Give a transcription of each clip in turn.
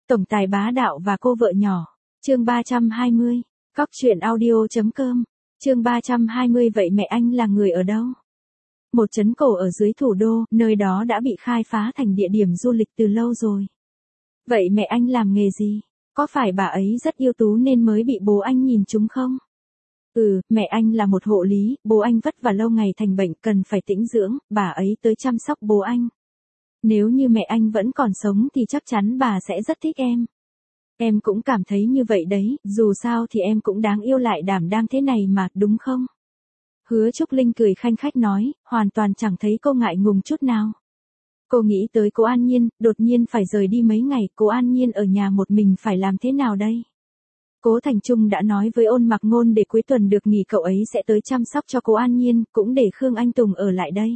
Tổng tài bá đạo và cô vợ nhỏ. Chương 320. Cóc truyện audio.com. Chương 320. Vậy mẹ anh là người ở đâu? Một trấn cổ ở dưới thủ đô, nơi đó đã bị khai phá thành địa điểm du lịch từ lâu rồi. Vậy mẹ anh làm nghề gì? Có phải bà ấy rất ưu tú nên mới bị bố anh nhìn trúng không? Mẹ anh là một hộ lý, bố anh vất vả lâu ngày thành bệnh cần phải tĩnh dưỡng, bà ấy tới chăm sóc bố anh. Nếu như mẹ anh vẫn còn sống thì chắc chắn bà sẽ rất thích em. Em cũng cảm thấy như vậy đấy, dù sao thì em cũng đáng yêu lại đảm đang thế này mà, đúng không? Hứa Trúc Linh cười khanh khách nói, hoàn toàn chẳng thấy cô ngại ngùng chút nào. Cô nghĩ tới cô An Nhiên, đột nhiên phải rời đi mấy ngày, cô An Nhiên ở nhà một mình phải làm thế nào đây? Cố Thành Trung đã nói với Ôn Mặc Ngôn để cuối tuần được nghỉ cậu ấy sẽ tới chăm sóc cho cô An Nhiên, cũng để Khương Anh Tùng ở lại đây.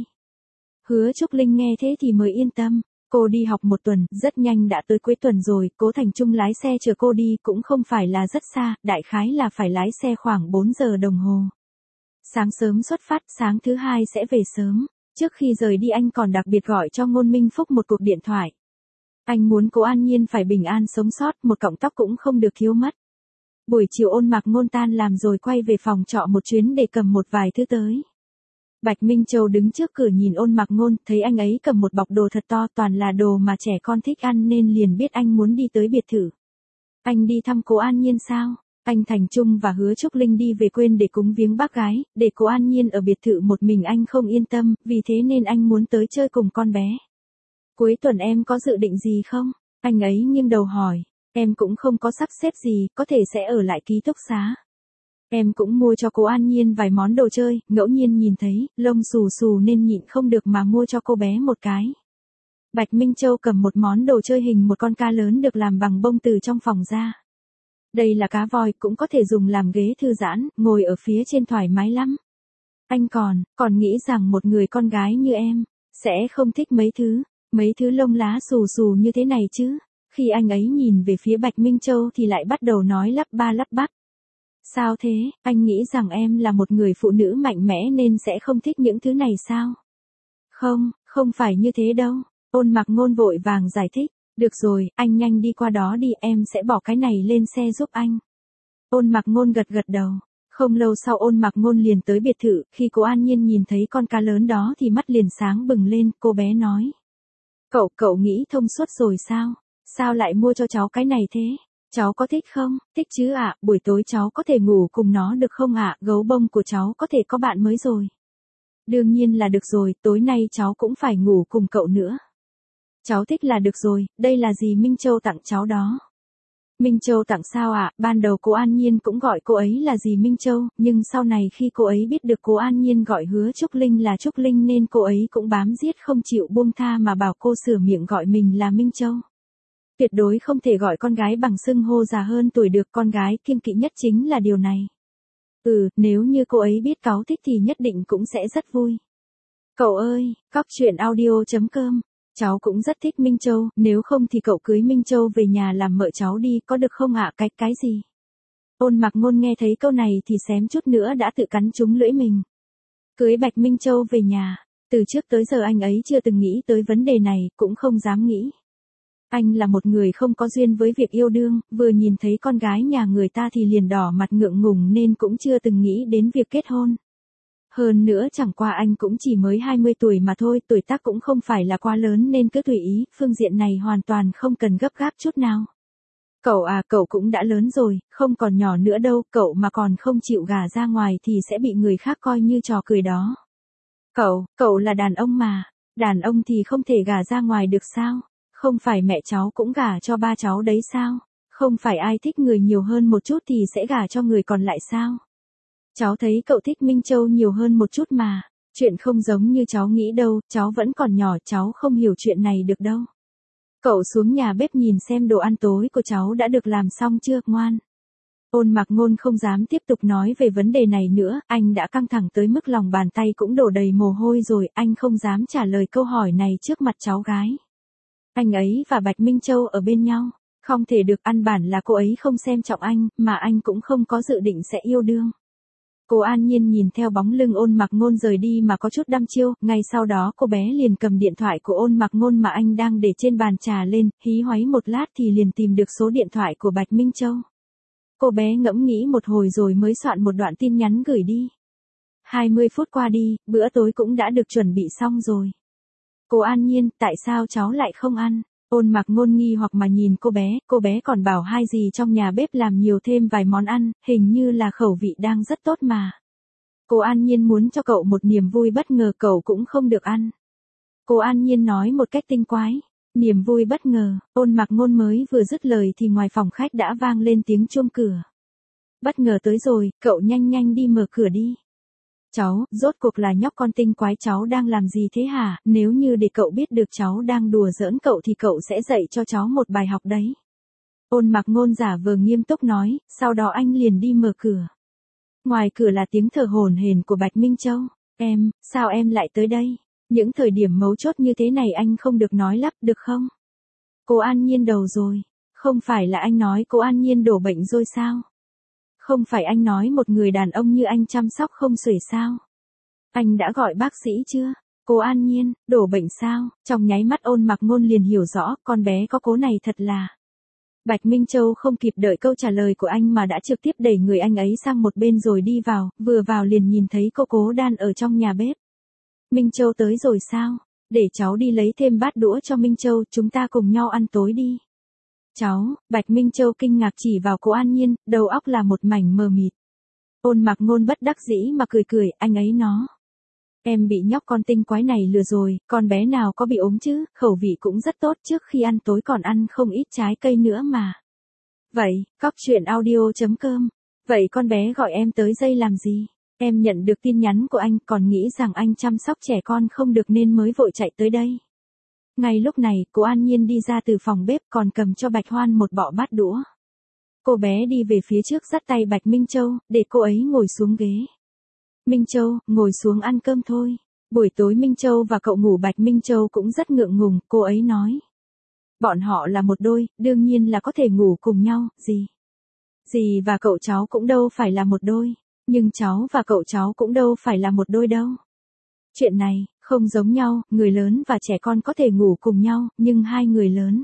Hứa Trúc Linh nghe thế thì mới yên tâm. Cô đi học một tuần, rất nhanh đã tới cuối tuần rồi, Cố Thành Trung lái xe chở cô đi cũng không phải là rất xa, đại khái là phải lái xe khoảng 4 giờ đồng hồ. Sáng sớm xuất phát, sáng thứ hai sẽ về sớm. Trước khi rời đi anh còn đặc biệt gọi cho Ngôn Minh Phúc một cuộc điện thoại. Anh muốn cô An Nhiên phải bình an sống sót, một cọng tóc cũng không được thiếu mất. Buổi chiều Ôn Mặc Ngôn tan làm rồi quay về phòng trọ một chuyến để cầm một vài thứ tới. Bạch Minh Châu đứng trước cửa nhìn Ôn Mặc Ngôn, thấy anh ấy cầm một bọc đồ thật to, toàn là đồ mà trẻ con thích ăn nên liền biết anh muốn đi tới biệt thự. Anh đi thăm cô An Nhiên sao? Anh Thành Trung và Hứa Trúc Linh đi về quê để cúng viếng bác gái, để cô An Nhiên ở biệt thự một mình anh không yên tâm, vì thế nên anh muốn tới chơi cùng con bé. Cuối tuần em có dự định gì không? Anh ấy nghiêng đầu hỏi. Em cũng không có sắp xếp gì, có thể sẽ ở lại ký túc xá. Em cũng mua cho cô An Nhiên vài món đồ chơi, ngẫu nhiên nhìn thấy, lông xù xù nên nhịn không được mà mua cho cô bé một cái. Bạch Minh Châu cầm một món đồ chơi hình một con cá lớn được làm bằng bông từ trong phòng ra. Đây là cá voi, cũng có thể dùng làm ghế thư giãn, ngồi ở phía trên thoải mái lắm. Anh còn nghĩ rằng một người con gái như em, sẽ không thích mấy thứ lông lá xù xù như thế này chứ. Khi anh ấy nhìn về phía Bạch Minh Châu thì lại bắt đầu nói lắp ba lắp bắp. Sao thế, anh nghĩ rằng em là một người phụ nữ mạnh mẽ nên sẽ không thích những thứ này sao? Không phải như thế đâu. Ôn Mặc Ngôn vội vàng giải thích. Được rồi, anh nhanh đi qua đó đi, em sẽ bỏ cái này lên xe giúp anh. Ôn Mặc Ngôn gật gật đầu. Không lâu sau Ôn Mặc Ngôn liền tới biệt thự, khi cô An Nhiên nhìn thấy con cá lớn đó thì mắt liền sáng bừng lên, cô bé nói. Cậu nghĩ thông suốt rồi sao? Sao lại mua cho cháu cái này thế? Cháu có thích không? Thích chứ ạ, buổi tối cháu có thể ngủ cùng nó được không ạ? Gấu bông của cháu có thể có bạn mới rồi. Đương nhiên là được rồi, tối nay cháu cũng phải ngủ cùng cậu nữa. Cháu thích là được rồi, đây là dì Minh Châu tặng cháu đó. Minh Châu tặng sao ạ? Ban đầu cô An Nhiên cũng gọi cô ấy là dì Minh Châu, nhưng sau này khi cô ấy biết được cô An Nhiên gọi Hứa Trúc Linh là Trúc Linh nên cô ấy cũng bám giết không chịu buông tha mà bảo cô sửa miệng gọi mình là Minh Châu. Tuyệt đối không thể gọi con gái bằng xưng hô già hơn tuổi được, con gái kiêng kỵ nhất chính là điều này. Nếu như cô ấy biết cáu thích thì nhất định cũng sẽ rất vui. Cậu ơi, cóc truyện audio.com. Cháu cũng rất thích Minh Châu, nếu không thì cậu cưới Minh Châu về nhà làm mợ cháu đi, có được không ạ? Cái gì? Ôn Mặc Ngôn nghe thấy câu này thì xém chút nữa đã tự cắn trúng lưỡi mình. Cưới Bạch Minh Châu về nhà, từ trước tới giờ anh ấy chưa từng nghĩ tới vấn đề này, cũng không dám nghĩ. Anh là một người không có duyên với việc yêu đương, vừa nhìn thấy con gái nhà người ta thì liền đỏ mặt ngượng ngùng nên cũng chưa từng nghĩ đến việc kết hôn. Hơn nữa chẳng qua anh cũng chỉ mới 20 tuổi mà thôi, tuổi tác cũng không phải là quá lớn nên cứ tùy ý, phương diện này hoàn toàn không cần gấp gáp chút nào. Cậu cũng đã lớn rồi, không còn nhỏ nữa đâu, cậu mà còn không chịu gả ra ngoài thì sẽ bị người khác coi như trò cười đó. Cậu là đàn ông mà, đàn ông thì không thể gả ra ngoài được sao? Không phải mẹ cháu cũng gả cho ba cháu đấy sao? Không phải ai thích người nhiều hơn một chút thì sẽ gả cho người còn lại sao? Cháu thấy cậu thích Minh Châu nhiều hơn một chút mà. Chuyện không giống như cháu nghĩ đâu, cháu vẫn còn nhỏ, cháu không hiểu chuyện này được đâu. Cậu xuống nhà bếp nhìn xem đồ ăn tối của cháu đã được làm xong chưa, ngoan. Ôn Mặc Ngôn không dám tiếp tục nói về vấn đề này nữa, anh đã căng thẳng tới mức lòng bàn tay cũng đổ đầy mồ hôi rồi, anh không dám trả lời câu hỏi này trước mặt cháu gái. Anh ấy và Bạch Minh Châu ở bên nhau, không thể được, căn bản là cô ấy không xem trọng anh, mà anh cũng không có dự định sẽ yêu đương. Cô An Nhiên nhìn theo bóng lưng Ôn Mặc Ngôn rời đi mà có chút đăm chiêu, ngay sau đó cô bé liền cầm điện thoại của Ôn Mặc Ngôn mà anh đang để trên bàn trà lên, hí hoáy một lát thì liền tìm được số điện thoại của Bạch Minh Châu. Cô bé ngẫm nghĩ một hồi rồi mới soạn một đoạn tin nhắn gửi đi. 20 phút qua đi, bữa tối cũng đã được chuẩn bị xong rồi. Cô An Nhiên, tại sao cháu lại không ăn? Ôn Mặc Ngôn nghi hoặc mà nhìn cô bé còn bảo hai gì trong nhà bếp làm nhiều thêm vài món ăn, hình như là khẩu vị đang rất tốt mà. Cô An Nhiên muốn cho cậu một niềm vui bất ngờ, cậu cũng không được ăn. Cô An Nhiên nói một cách tinh quái. Niềm vui bất ngờ, Ôn Mặc Ngôn mới vừa dứt lời thì ngoài phòng khách đã vang lên tiếng chuông cửa. Bất ngờ tới rồi, cậu nhanh nhanh đi mở cửa đi. Cháu, rốt cuộc là nhóc con tinh quái cháu đang làm gì thế hả? Nếu như để cậu biết được cháu đang đùa giỡn cậu thì cậu sẽ dạy cho cháu một bài học đấy. Ôn Mặc Ngôn giả vờ nghiêm túc nói, sau đó anh liền đi mở cửa. Ngoài cửa là tiếng thở hổn hển của Bạch Minh Châu. Em, sao em lại tới đây? Những thời điểm mấu chốt như thế này anh không được nói lắp được không? Cô An Nhiên đầu rồi. Không phải là anh nói cô An Nhiên đổ bệnh rồi sao? Không phải anh nói một người đàn ông như anh chăm sóc không xuể sao? Anh đã gọi bác sĩ chưa? Cô An Nhiên, đổ bệnh sao? Trong nháy mắt Ôn Mặc Ngôn liền hiểu rõ, con bé có cố này thật là. Bạch Minh Châu không kịp đợi câu trả lời của anh mà đã trực tiếp đẩy người anh ấy sang một bên rồi đi vào, vừa vào liền nhìn thấy cô Cố Đan ở trong nhà bếp. Minh Châu tới rồi sao? Để cháu đi lấy thêm bát đũa cho Minh Châu, chúng ta cùng nhau ăn tối đi. Cháu, Bạch Minh Châu kinh ngạc chỉ vào cô An Nhiên, đầu óc là một mảnh mờ mịt. Ôn Mặc Ngôn bất đắc dĩ mà cười cười, anh ấy nó. Em bị nhóc con tinh quái này lừa rồi, con bé nào có bị ốm chứ, khẩu vị cũng rất tốt, trước khi ăn tối còn ăn không ít trái cây nữa mà. Vậy, cóc truyện audio.com. Vậy con bé gọi em tới đây làm gì? Em nhận được tin nhắn của anh, còn nghĩ rằng anh chăm sóc trẻ con không được nên mới vội chạy tới đây. Ngay lúc này, cô An Nhiên đi ra từ phòng bếp còn cầm cho Bạch Hoan một bọ bát đũa. Cô bé đi về phía trước dắt tay Bạch Minh Châu, để cô ấy ngồi xuống ghế. Minh Châu, ngồi xuống ăn cơm thôi. Buổi tối Minh Châu và cậu ngủ, Bạch Minh Châu cũng rất ngượng ngùng, cô ấy nói. Bọn họ là một đôi, đương nhiên là có thể ngủ cùng nhau, gì? Dì và cậu cháu cũng đâu phải là một đôi, nhưng cháu và cậu cháu cũng đâu phải là một đôi đâu. Chuyện này, không giống nhau, người lớn và trẻ con có thể ngủ cùng nhau, nhưng hai người lớn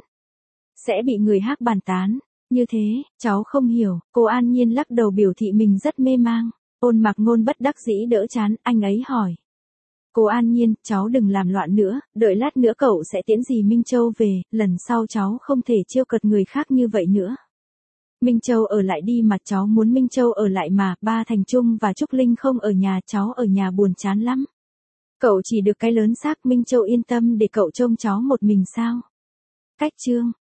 sẽ bị người khác bàn tán. Như thế, cháu không hiểu, cô An Nhiên lắc đầu biểu thị mình rất mê mang. Ôn Mặc Ngôn bất đắc dĩ đỡ chán, anh ấy hỏi. Cô An Nhiên, cháu đừng làm loạn nữa, đợi lát nữa cậu sẽ tiễn dì Minh Châu về, lần sau cháu không thể trêu cợt người khác như vậy nữa. Minh Châu ở lại đi mà, cháu muốn Minh Châu ở lại mà, ba Thành Trung và Trúc Linh không ở nhà, cháu ở nhà buồn chán lắm. Cậu chỉ được cái lớn xác, Minh Châu yên tâm để cậu trông cháu một mình sao? Cách chương